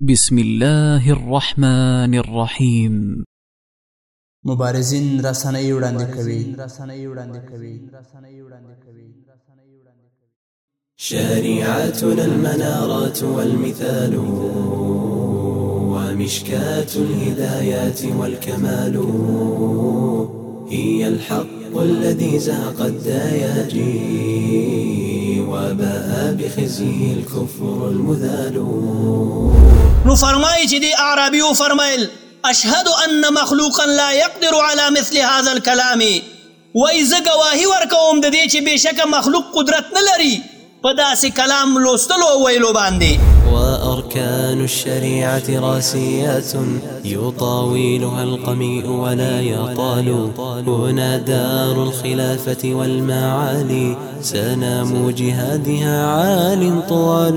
بسم الله الرحمن الرحيم. مبارزین رسنۍ وړاندې کوي. شريعتنا المنارات والمثال ومشكاة الهدايات والكمال هي الحق الذي زهق الدياجي وباء بخزيه الكفر المذال. نو فرمایي چې دی اعرابي فرمایل اشهد ان مخلوقا لا يقدر على مثل هذا الكلام وای زه گواهی ورکوم د دې چې بېشکه مخلوق قدرت نه لري په داسې کلام لوستلو او ویلو باندې. وأركان الشريعة راسيات يطاولها القميء ولا يطال هنا دار الخلافة والمعالي سنام جهادها عال طوال.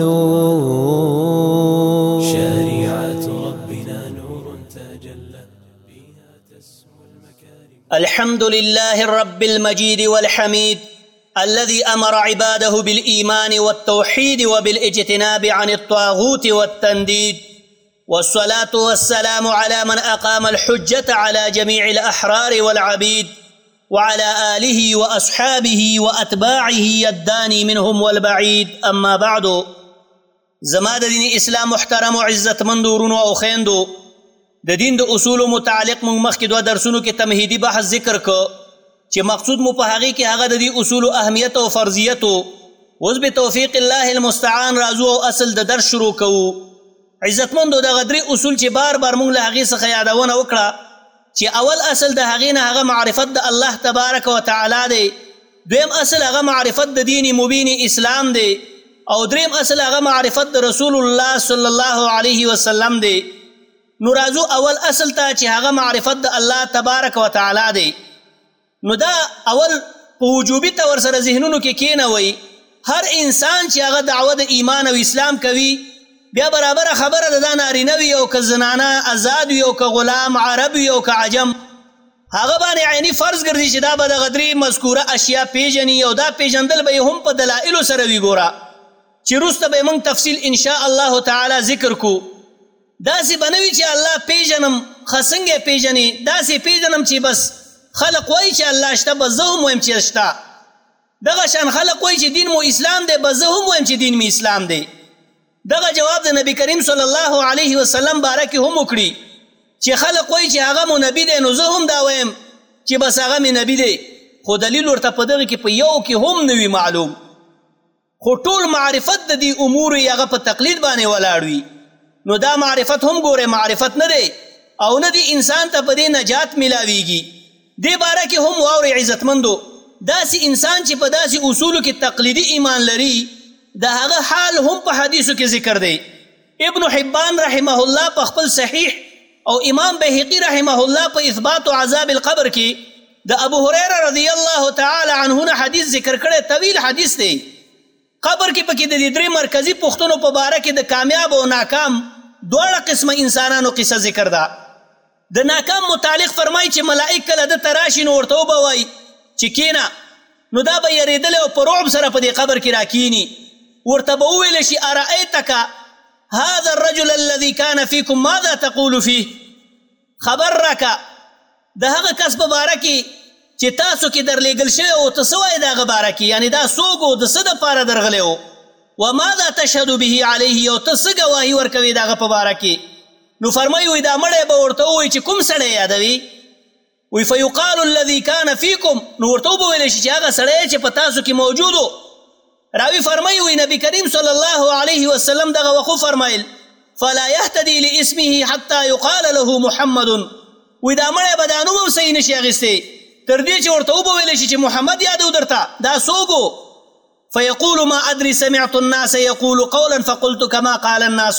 شريعة ربنا نور تجلى بها تسمو المكارم. الحمد لله الرب المجيد والحميد الذي أمر عباده بالإيمان والتوحيد وبالاجتناب عن الطاغوت والتنديد، والصلاة والسلام على من أقام الحجة على جميع الأحرار والعبيد وعلى آله وأصحابه وأتباعه الداني منهم والبعيد. أما بعد، زما د دین اسلام محترم و عزت مندورونو او خویندو، د دین د اصولو متعلق موږ مخکې دوه درسونو کې تمهیدي بحث ذکر کو چې مقصود مو په هغې کې هغه د دې اصولو اهمیت او فرضیت و. اوس بتوفیق الله المستعان راځو او اصل د درس شروع کوو. عزتمندو دغه درې اصول چې بار بار موږ له هغې څخه یادونه وکړه چې اول اصل د هغې نه هغه معرفت د الله تبارک وتعالی دی، دویم اصل هغه معرفت د دین مبین اسلام دی، او دریم اصل هغه معرفت د رسول الله صلی الله علیه وسلم دی. نو راځو اول اصل ته چې هغه معرفت د الله تبارک وتعالی دی. نو دا اول په وجوبي طور سره ذهنونو کې کېنوئ. هر انسان چې هغه دعوه د ایمان او اسلام کوي بیا برابره خبره ده دا نارینه وي او که زنانه، آزاد وي او که غلام، عرب وي او که عجم، هغه باندې عیني فرض ګرځي چې دا به دغه درې مذکوره اشیا پیژني او دا پیژندل به یې هم په دلایلو سره وي. ګوره چې وروسته به یې موږ تفصیل انشاء الله تعالی ذکر کو. داسې به نه وي چې الله پیژنم ښه څنګه یې پیژنې، داسې پیژنم چې بس خلق وایي چې الله شته بس زه هم وایم چې شته. دغه شان خلق وایي چې دین مو اسلام دی بس زه هم وایم چې دین مې اسلام دی. دغه جواب د نبی کریم صلی الله علیه وسلم باره کې هم وکړي چې خلق وایي چې هغه مو نبي دی نو زه هم دا وایم چې بس هغه مې نبي دی، خو دلیل ورته په دغه کې په یو کې هم نه وي معلوم. خو ټول معرفت د دې امورو هغه په تقلید باندې ولاړ وي. نو دا معرفت هم ګوره معرفت نه دی او نه دی انسان ته په دې نجات میلاویږي. دې باره کې هم واورئ عزتمندو، داسې انسان چې په داسې اصولو کې تقلیدي ایمان لري د هغه حال هم په حدیثو کې ذکر دی. ابن حبان رحمه الله په خپل صحیح او امام بهقي رحمه الله په اثبات عذاب القبر کې د ابو هريره رضی الله تعالی عنه نه حدیث ذکر کړی، طویل حدیث دی. قبر کې پکې د دې درې مرکزي پوښتنو په باره کې د کامیاب او ناکام دواړه قسمه انسانانو قصه ذکر ده. د ناکام متعلق فرمایي چې ملائک کله ده ته راشي نو ورته وبوایي چې کینه، نو دا به یریدلی او په رعب سره په دې قبر کې راکیني. ورته به وویلی شي ارأیتک هذا الرجل الذي كان فيكم ماذا تقول فيه، خبر راکه د هغه کس په باره کې چې تاسو کې درلیږل شوی او ته څه وایې د هغه باره کې، یعنې دا څوک و، د څه دپاره درغلی و، وماذا تشهد به علیه، او ته څه ګواهي ورکوې د هغه په باره کې. نو فرمایي وایي دا مړی به ورته ووایي چې کوم سړی یادوي، وایي فیقال الذي كان فیکم، نو ورته وبویلی شي چې هغه سړی چې په تاسو کې موجود و. راوي فرمایي وایي نبی کریم صلی الله علیه وسلم دغه وخت فرمایل فلا یهتدي لاسمه حتی یقال له محمد، وایي دا مړی به دا نوم هم صحیح نشي اخیستی تر دې چې ورته وبویلی شي چې محمد یادو درته دا څوک و. فیقول ما ادري سمعت الناس یقول قولا فقلت كما قال الناس،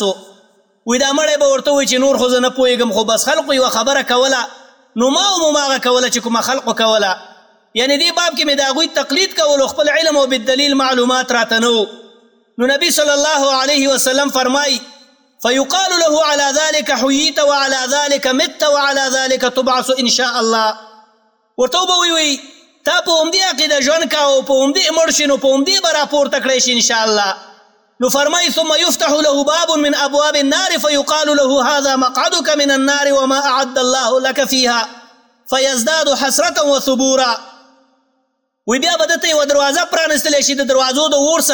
وی دا مړی به ورته وایي چې نور خو زه نه پوهېږم خو بس خلقو یوه خبره کوله نو ما هم هماغه کوله چې کومه خلقو کوله. یعنې دې باب کې مې د هغوی تقلید کولو، خپل علم او بالدلیل معلومات راته نه و. نو نبي صلی الله علیه وسلم فرمایي فیقال له على ذلك حییت وعلى ذلك مت وعلى ذلك تبعث ان شاء الله، ورته وبه وی تا په همدې عقیده ژوند کا او په همدې مړ شي نو په همدې به راپورته کړی شي انشاءالله. نو فرمای ثم يفتح له باب من ابواب النار فيقال له هذا مقعدك من النار وما اعد الله لك فيها فيزداد حسرة وثبورا. وی بیا به دته یوه دروازه پرانستلی شي د دروازو د اور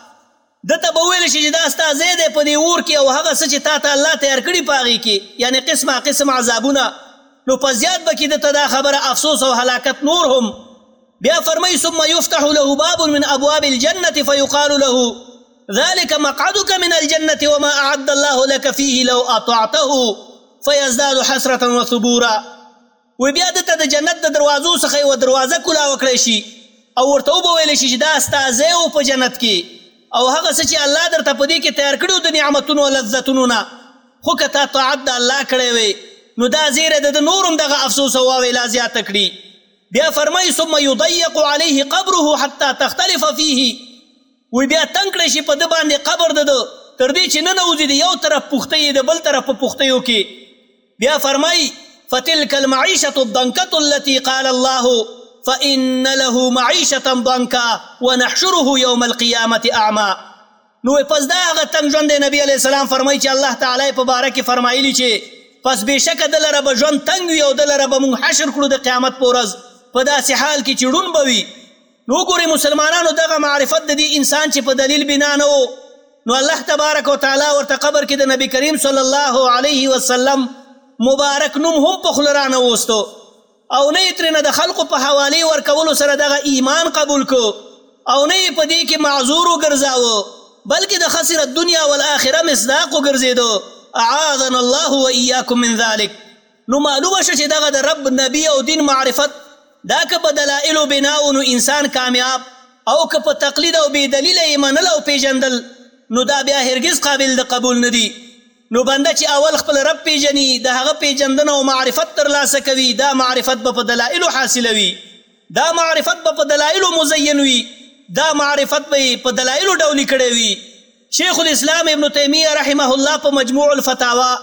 څخه دته به ویلی شي چې دا ستا ځای دی په دې اور کې او هغه څه چې تا ته الله تیار کړي په هغې کې یعنې قسمه قسم عذابونه. نو په زیات به کې دته دا خبره افسوس او هلاکت نور هم. بیا فرمای ثم يفتح له باب من ابواب الجنة فيقال له ذلك مقعدك من الجنة وما أعد الله لك فيه لو أطعته فيزداد حسرة وثبورا. وی بیا دته د جنت د دروازو څخه یوه دروازه کولاوه کړی شي او ورته وبه ویلی شي چې دا ستا ځای و په جنت کې او هغه څه چې الله درته په دې کې تیار کړي د نعمتونو او لذتونو نه خو که تا طاعت د الله کړی وی نو دا زیره د نور هم دغه افسوس او واویلا زیاته کړي. بیا فرمایي ثم يضيق عليه قبره حتى تختلف فيه. وی بیا تنګ کړی شي په ده باندې قبر د ده تر دې چې ننوځي د یو طرف پوښتۍ د بل طرف په پوښتیو کې. بیا فرمایي فتلك المعيشة الضنكة التي قال الله فإن له معيشة ضنكا ونحشره يوم القيامة أعمى. نو پس دا هغه تنګ ژوند دی نبي علیه السلام فرمایي چې الله تعالی په باره کې فرمایلي چې پس بېشکه ده لره به ژوند تنګ وي او ده لره به موږ حشر کړو د قیامت په ورځ په داسې حال کې چې ړوند به وي. نو وګورئ مسلمانانو دغه معرفت د دې انسان چې په دلیل بنا نه و نو الله تبارک وتعالی ورته قبر کې د نبي کریم صلی الله علیه وسلم مبارک نوم هم په خوله رانه وستو او نه یې ترېنه د خلقو په حوالې ورکولو سره دغه ایمان قبول کو او نه یې په دې کې معذور وګرځاوه بلکې د خسر الدنیا والآخره مصداق وګرځېدو. اعاذنا الله وإياكم من ذلك. نو معلومه شو چې دغه د رب نبی او دین معرفت دا که په دلایلو بناو نو انسان کامیاب او که په تقلید او بې دلیله یې منل او پیژندل نو دا بیا هرگز قابل د قبول نه دي. نو بنده چې اول خپل رب پیژني د هغه پیژندنه او معرفت ترلاسه کوي دا معرفت به په دلایلو حاصلوي دا معرفت به په دلایلو مزین وي دا معرفت به په دلایلو ډولي کړی وي. شیخ الاسلام ابن تیمیه رحمه الله په مجموع الفتاوا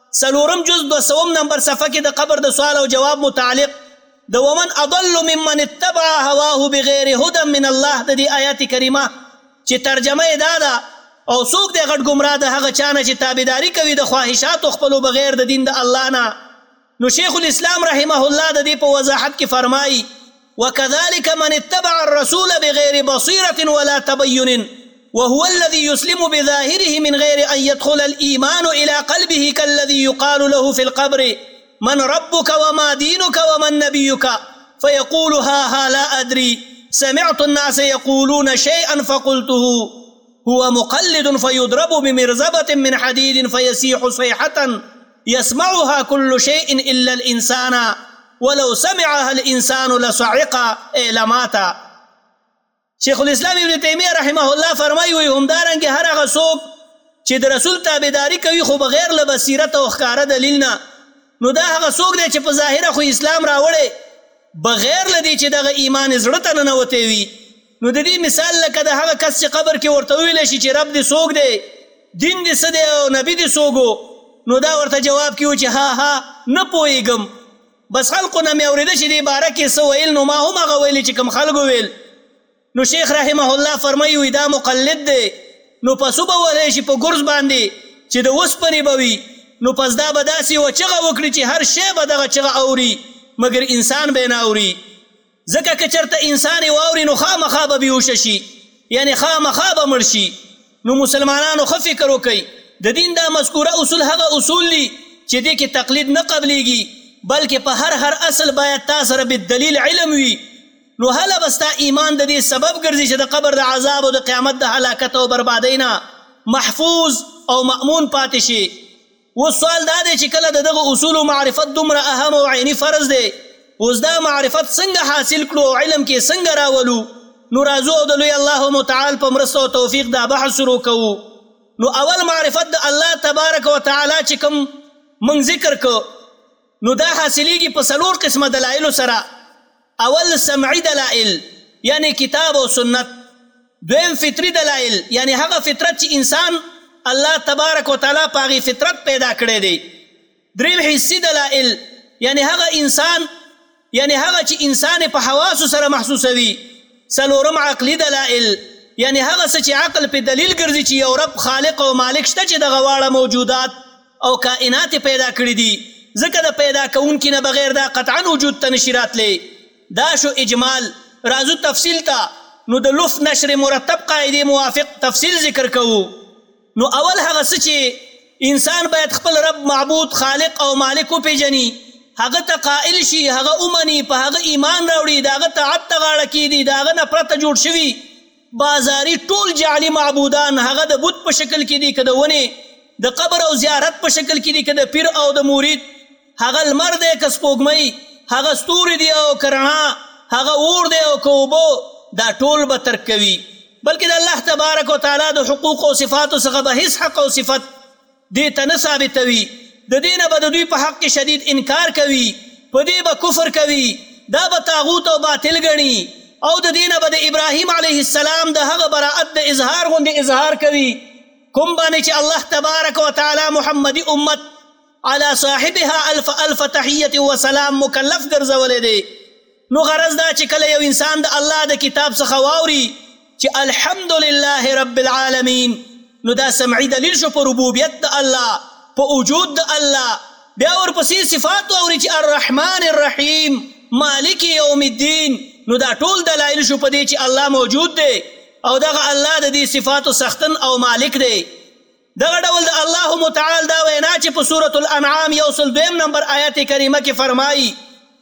4 جز 200 نمبر صفحه کې د قبر د سوال او جواب متعلق د ومن اضل ممن اتبع هواه بغیر هدى من الله د دې آیات کریمه چې ترجمه یې دا ده او څوک دی غټ ګمراه د هغه چا نه چې تابعداري کوي د خواهشاتو خپلو بغیر د دین د الله نه. نو شیخ الاسلام رحمه الله د دې په وضاحت کې فرمایي وكذلك من اتبع الرسول بغير بصيرة ولا تبين وهو الذي يسلم بظاهره من غير أن يدخل الإيمان إلى قلبه كالذي يقال له في القبر من ربك وما دينك ومن نبيك فيقول ها لا أدري سمعت الناس يقولون شيئا فقلته هو مقلد فيضرب بمرزبة من حديد فيسيح صيحة يسمعها كل شيء إلا الإنسان ولو سمعها الإنسان لصعق لماتا. شیخ الاسلام ابن تیمیه رحمه الله فرمایي وي همدارنګې هر هغه څوک چې د رسول تابعداري کوي خو بغیر له بصیرت او ښکاره دلیل نه نو دا هغه څوک دی چې په ظاهره خو اسلام راوړی بغیر له دې چې دغه ایمان زړه ته ننوتی وي. نو د دې مثال لکه د هغه کس چې قبر کې ورته وویلی شي چې رب دې څوک دی دین دې څه دی او نبي دې څوک نو دا ورته جواب کې و چې ها نه پوهېږم بس خلقو نه مې اورېده چې دې باره کې څه ویل نو ما هم هغه ویلي چې کوم خلکو ویل. نو شیخ رحمه الله فرمایي وي دا مقلد دی نو پسو به ولی شي په ګرز باندې چې د اوسپنې به وي نو پس دا به داسې یوه چغه وکړي چې هر شی به دغه چغه اوري مګر انسان به یې نه اوري ځکه که چېرته انسان یې واوري نو خامخا به بیهوشه شي یعنې خامخا به مړ شي. نو مسلمانانو ښه فکر وکئ د دین دا مذکوره اصول هغه اصول دي چې دې کې تقلید نه قبلیږي بلکې په هر اصل باید تا سره بالدلیل علم وي. نو هله به ستا ایمان د دې سبب ګرځي چې د قبر د عذاب او د قیامت د هلاکت او بربادۍ نه محفوظ او مأمون پاتې شي. اوس سوال دا دی چې کله د دغه اصولو معرفت دومره اهم او عیني فرض دی اوس دا معرفت څنګه حاصل کړو او علم کې څنګه راولو. نو راځو او د لوی الله متعال په مرسته او توفیق دا بحث شروع کوو. نو اول معرفت د الله تبارک وتعالی چې کوم موږ ذکر کو نو دا حاصلیږي په 4 قسمه دلایلو سره. اول سمعی دلائل یعنی کتاب او سنت. دویم فطری دلائل یعنی هغه فطرت چې انسان الله تبارک وتعالی په هغې فطرت پیدا کړی دی. دریم حسی دلائل یعنی هغه انسان یعنی هغه چې انسان په حواسو سره محسوسوي. څلورم عقلی دلائل یعنی هغه څه چې عقل په دلیل ګرځي چې یو رب خالق او مالک شته چې دغه واړه موجودات او کائنات پیدا کړي دي، ځکه د پیدا کوونکي نه بغیر دا قطعا وجود ته نشي راتلی. دا شو اجمال. راځو تفصیل ته. نو د لفظ نشر مرتب قاعدې موافق تفصیل ذکر کوو. نو اول هغه څه چې انسان باید خپل رب معبود خالق او مالک وپېژني، هغه ته قائل شي، هغه ومني، په هغه ایمان راوړي، د هغه طاعت ته غاړه کیږدي، د هغه نه پرته جوړ شوي بازاري ټول جعلي معبودان هغه د بت په شکل کې دي، که د ونې د قبر او زیارت په شکل کې دي، که د پیر او د مرید، هغه لمر دی که سپوږمۍ، هغه ستوري دي او که رڼا، هغه اور دی او که اوبه، دا ټول به ترک کوي. بلکې د الله تبارک وتعالی د حقوق او صفاتو څخه به هیڅ حق او صفت دې ته نه ثابتوي. د دې نه به د دوی په حق کې شدید انکار کوي، په دې به کفر کوي، دا به طاغوت او باطل ګڼي، او د دې نه به د ابراهیم علیه السلام د هغه براءت د اظهار غوندې اظهار کوي کوم باندې چې الله تبارک وتعالی محمدي امت على صاحبها الف الف تحیة وسلام مکلف ګرځولی دی. نو غرض دا چې کله یو انسان د الله د کتاب څخه واوري چې الحمدلله رب العالمین، نو دا سمعي دلیل شو په ربوبیت د الله، په وجود د الله. بیا ورپسې صفات واوري چې الرحمن الرحیم مالک یوم الدین، نو دا ټول دلایل شو په دې چې الله موجود دی او دغه الله د دې صفاتو سختن او مالک دی. دغه ډول د الله متعال دا وینا چې په سورة الانعام 102 نمبر آیت کریمه کې فرمایي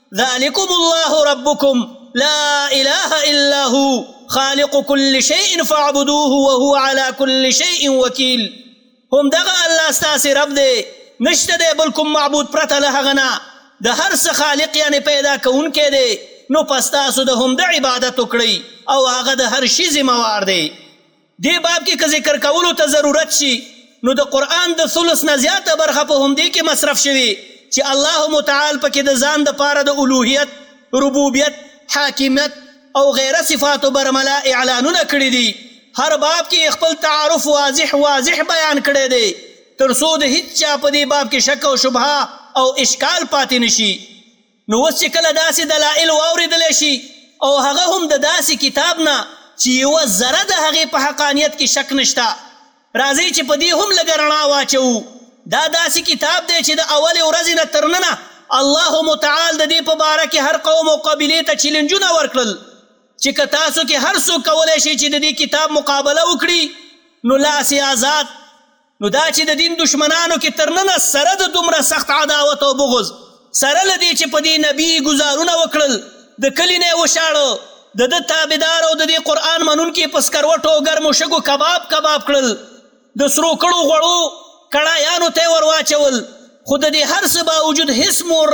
ذلکم الله ربکم لا اله الا هو خالق كل شيء فاعبدوه وهو على كل شيء وكيل. هم دغه الله ستاسې رب دی، نشته دی بل کوم معبود پرته له هغه نه، د هر څه خالق یعنی پیدا کوونکی دی. نو پس تاسو د هم د عبادت وکړئ او هغه د هر شي ذمہوار دی. دې باب کې که ذکر کولو ته ضرورت شي نو د قرآن د ثلث نه زیاته برخه په همدې کې مصرف شوي چې الله متعال پکې د ځان دپاره د الوهیت، ربوبیت، حاکمیت او غیره صفاتو برملا اعلانونه کړي دي. هر باب کې خپل تعارف واضح بیان کړی دی تر څو د هیڅ چا په دې باب کې شک او شبهه او اشکال پاتې نشي. نو اوس چې کله داسې دلایل واورېدلی شي او هغه هم د داسې کتاب نه چې یوه ذره د هغې په حقانیت کې شک نشته، راځئ چې په دې هم لږه رڼا واچوو. دا داسې کتاب دی چې د اولې ورځې نه تر ننه الله متعال د دې په باره کې هر قوم او قبیلې ته چیلنجونه ورکړل چې که تاسو کې هر څوک کولی شي چې د دې کتاب مقابله وکړي نو لاس یې آزاد. نو دا چې د دین دشمنانو کې تر ننه سره د دومره سخت عداوت او بغض، سره له دې چې په دې نبي ګزارونه وکړل، د کلي نه یې وشاړه، د ده تابعدار او د دې قرآن منونکي په سکروټو او ګرمو شګو کباب کړل، د سرو کړو غوړو کړایانو ته یې ور واچول. خو د دې هر څه باوجود هیڅ مور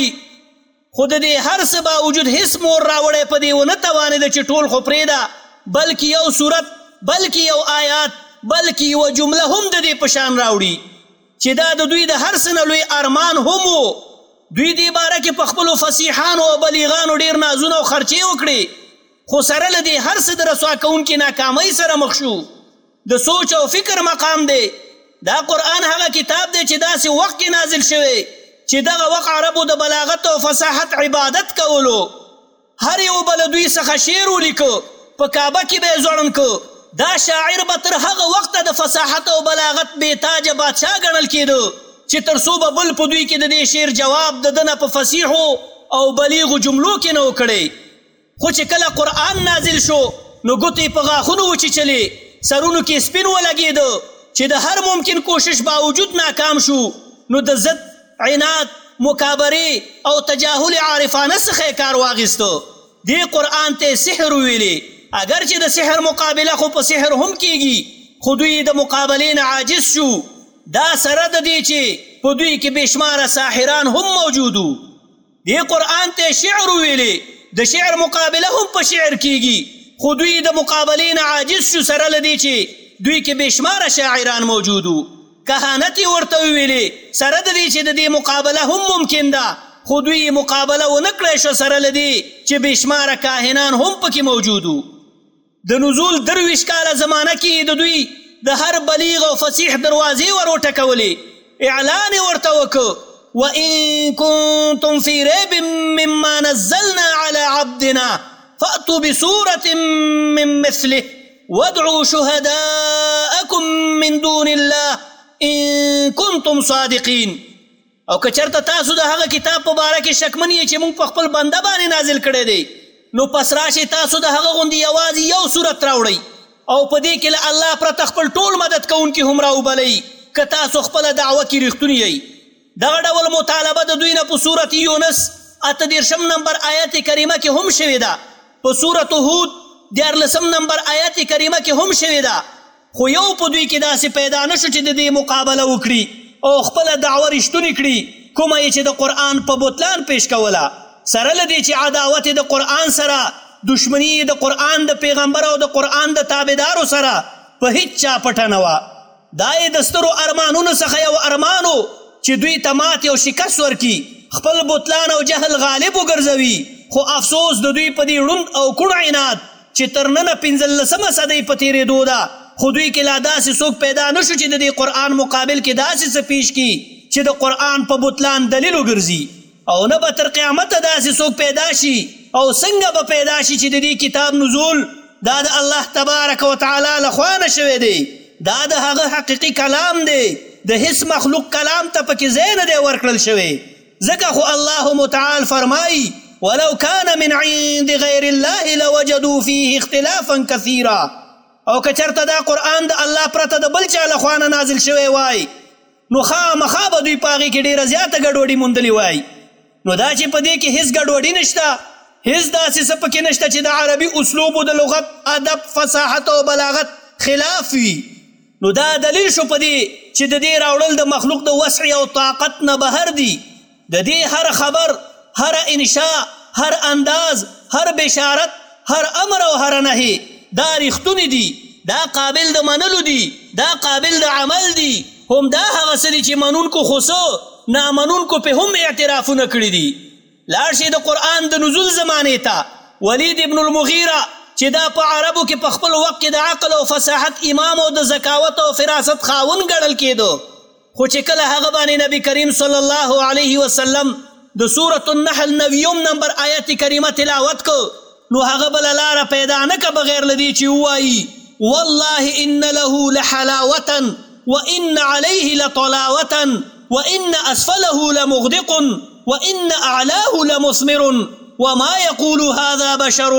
راوړی په دې ونه توانېده چې ټول خو پرېږده، بلکې یو صورت، بلکې یو آیات، بلکې یوه جمله هم د دې په شان راوړي چې دا د دوی د هر څه نه لوی ارمان هم و. دوی دې باره کې په خپلو فصیحانو او بلیغانو ډېر نازونه او خرچې وکړې، خو سره له دې هر څه د رسوا کوونکي ناکامۍ سره مخ شو. د سوچ او فکر مقام دی. دا قرآن هغه کتاب دی چې داسې وخت کې نازل شوی چې دغه وخت عربو د بلاغت او فصاحت عبادت کولو. هر یو به له دوی څخه شعر ولیکه، په کعبه کې به یې ځوړند که. دا شاعر به تر هغه وخته د فصاحت او بلاغت بېتاجه بادشاه ګڼل کېده چې تر څو به بل په دوی کې د دې شعر جواب د ده نه په فصیحو او بلیغو جملو کې نه وکړی. خو چې کله قرآن نازل شو نو ګوتې په غاښونو وچیچلې، سرونو کې سپین ولګېده چې د هر ممکن کوشش باوجود ناکام شو. نو د ضد، عناد، مکابرې او تجاهل عارفانه څخه یې کار واخیسته. دې قرآن ته سحر ویلې، اگر چې د سحر مقابله خو په سحر هم کیږي، خو دوی د مقابلې نه عاجز شو. دا سره د دې چې په دوی کې بېشماره ساحران هم موجودو. دې قرآن ته شعر ویلې، د شعر مقابله هم په شعر کیږي، خو دوی د مقابلې نه عاجز شو سره له دې چې دوی کې بېشماره شاعران موجودو. کهانت یې ورته وویلې، سره د دې چې د دې مقابله هم ممکن ده، خو دوی مقابله ونه کړی شو سره له دې چې بېشماره کاهنان هم پکې موجودو. د نزول 23 کاله زمانه کې د دوی د هر بلیغ او فصیح دروازې ور وټکولې. اعلان یې ورته وکړ وَإِن كُنتُم فِي رَيْبٍ مِّمَّا نَزَّلْنَا عَلَىٰ عَبْدِنَا فَأْتُوا بِسُورَةٍ مِّن مِّثْلِهِ وادعوا شهداءكم من دون الله ان كنتم صادقین. او که چرته تاسو د هغه کتاب په باره کې شکمن یې چې موږ په خپل بنده باندې نازل کړی دی، نو پس راشئ تاسو د هغه غوندې یوازې یو صورت راوړئ او په دې کې له الله پرته خپل ټول مدد کوونکي هم راوبلئ که تاسو خپله دعوه کې رښتوني یئ. دغه ډول مطالبه د دوی نه په صورت یونس 38 نمبر آیت کریمه کې هم شوې ده، په صورت هود 14 نمبر آیت کریمه کې هم شوې ده. خو یو په دوی کې داسې پیدا نه شو چې د دې مقابله وکړي او خپله دعوه رښتونې کړي، کومه یې چې د قرآن په بطلان پیش کوله، سره له دې چې عداوت د قرآن سره، دشمنی د قرآن د پیغمبر او د قرآن د تابعدارو سره په هیڅ چا پټه نه وه. دا یې د سترو ارمانونو څخه یو ارمان و چې دوی ته ماتې او شکست ورکړي، خپل بطلان او جهل غالب وګرځوي. خو افسوس د دوی په دې ړوند او کوڼ عناد چې تر ننه 15مه صدۍ په تېرېدو ده، خو دوی کې لا داسې څوک پیدا نه شو چې د دې قرآن مقابل کې داسې څه پیش کړي چې د قرآن په بطلان دلیل وګرځي، او نه به تر قیامته داسې څوک پیدا شي او څنګه به پیدا شي چې د دې کتاب نزول دا د الله تبارک وتعالی لخوا نه شوی دی، دا د هغه حقیقي کلام دی، د هیڅ مخلوق کلام ته پکې ځای نه دی ورکړل شوی. ځکه خو الله متعال فرمایي ولو كان من عند غیر الله لوجدوا فيه اختلافا كثيرا. او که چرته دا قرآن د الله پرته د بل چا لخوا نه نازل شوی وای نو خامخا به دوی په هغې کې ډېره زیاته ګډوډي موندلې وای. نو دا چې په دې کې هیڅ ګډوډي نشته، هیڅ داسې څه پکې نشته چې د عربي اسلوب او د لغت، ادب، فصاحت او بلاغت خلاف وي، نو دا دلیل شو په دې چې د دې راوړل د مخلوق د وسع او طاقت نه بهر دي. د دې هر خبر، هر انشاء، هر انداز، هر بشارت، هر امر او هر نهي دا رښتونې دي، دا قابل د منلو دي، دا قابل د عمل دي. هم دا هغه څه دي چې منونکو خو څه، نامنونکو پې هم اعترافونه کړي دي. لاړ شئ د قرآن د نزول زمانې ته. ولید ابن المغیره چې دا په عربو کې په خپل وخت کې د عقل او فصاحت امام او د ذکاوت او فراست خاون ګڼل کېدو، خو چې کله هغه باندې نبی کریم صلی الله علیه وسلم د سورة النحل 90 نمبر آیت کریمه تلاوت کو، نو هغه بله لاره پیدا نه که بغیر له دې چې ووایي والله ان له لحلاوة وان علیه لطلاوة وان اسفله لمغدق وان اعلاه لمثمر وما يقول هذا بشر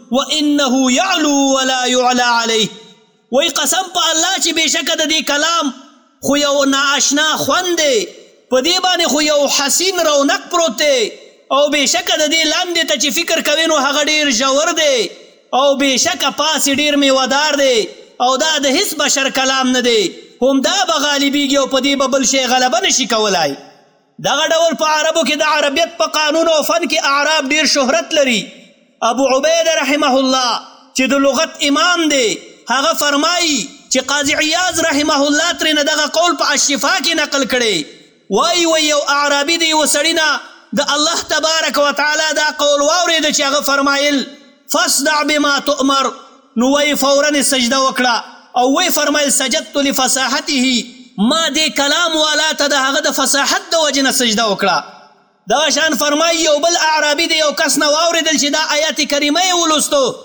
وانه يعلو ولا يعلى عليه. وی قسم په الله چې بېشکه د دې کلام خو یو نااشنا خوند دی، په دې باندې خو یو حسین رونق پروت دی، او بېشکه د دې لاندې ته چې فکر کوي نو هغه ډېر ژور دی، او بېشکه پاسې ډېر میوهدار دی، او دا د هیڅ بشر کلام نه دی، هم دا به غالبیږي او په دې به بل شی غلبه نشي کولی. دغه ډول په عربو کې د عربیت په قانون او فن کې اعراب ډېر شهرت لري. ابو عبید رحمه الله چې د لغت امام دی، هغه فرمایي چې قاضي عیاض رحمه الله ترېنه دغه قول په الشفا کې نقل کړی. وایي یو اعرابي د یوه سړي نه د الله تبارک وتعالی دا قول واورېده چې هغه فرمایل فاصدع بما تؤمر، نو وایي فورا سجده وکړه، او وی فرمایل سجدت لفصاحته، ما دې کلام والا ته د هغه د فصاحت د وجې نه سجده وکړه. دغه شان فرمایي یو بل اعرابي د یو کس نه واورېدل چې دا آیت کریمه یې ولوستو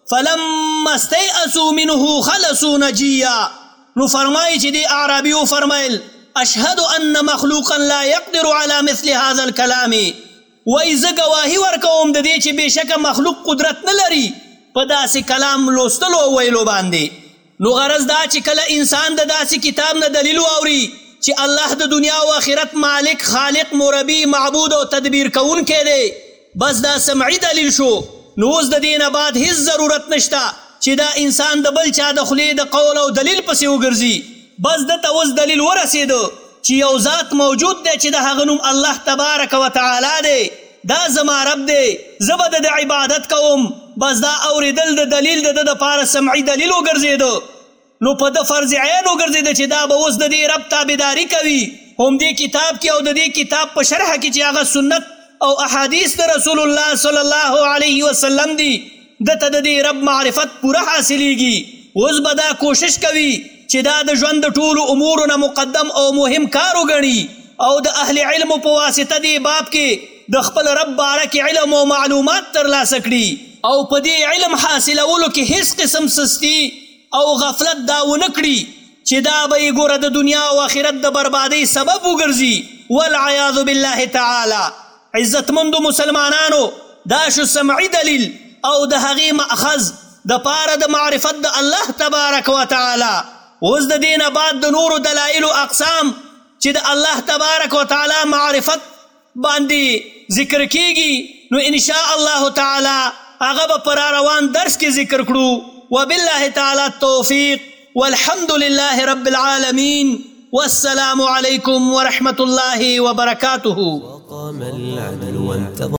فلما استیأسوا منه خلصوا نجیا، نو فرمایي چې دې اعرابي وفرمایل اشهد ان مخلوقا لا يقدر على مثل هذا الكلام، وی زه ګواهي ورکوم د دې چې بېشکه مخلوق قدرت نه لري په داسې کلام لوستلو او ویلو باندې. نو غرض دا چې کله انسان د داسې کتاب نه دلیل واوري چې الله د دنیا او آخرت مالک، خالق، مربي، معبود او تدبیر کوونکی دی، بس دا سمعي دلیل شو، نو اوس د دې نه بعد هیڅ ضرورت نشته چې دا انسان د بل چا د خولې د قول او دلیل پسې وګرځي. بس دته اوس دلیل ورسېدو چې یو ذات موجود دی چې د هغه نوم الله تبارک وتعالی دی، دا زما رب دی، زه به د عبادت کوم. بس دا اورېدل د دلیل د ده دپاره سمعي دلیل وګرځېدو، نو په ده فرض عین وګرځېده چې دا به اوس د دې رب تابعداري کوي. هم دې کتاب کې او د دې کتاب په شرحه کې چې هغه سنت او احادیث د رسول الله صلی الله علیه وسلم دي، دته د دې رب معرفت پوره حاصلیږي. اوس به دا کوشش کوي چې دا د ژوند د ټولو امورو نه مقدم او مهم کار وګڼي، او د اهل علمو په واسطه دې باب کې د خپل رب باره کې علم او معلومات ترلاسه کړي، او په دې علم حاصلولو کې هیڅ قسم سستی او غفلت دا ونکړي چې دا به یې ګوره د دنیا او آخرت د بربادۍ سبب وګرځي والعیاذ بالله تعالی. عزتمندو مسلمانانو دا شو سمعي دلیل او د هغې مأخذ د پاره د معرفت د الله تبارک وتعالی. اوس د دې نه بعد د نورو دلایلو اقسام چې د الله تبارک وتعالی معرفت باندې ذکر کیږي نو انشاء الله تعالی هغه به پر روان درس کې ذکر کړو. وبالله تعالی التوفیق والحمد لله رب العالمين والسلام عليكم ورحمة الله وبركاته. وقام العدل وانتظر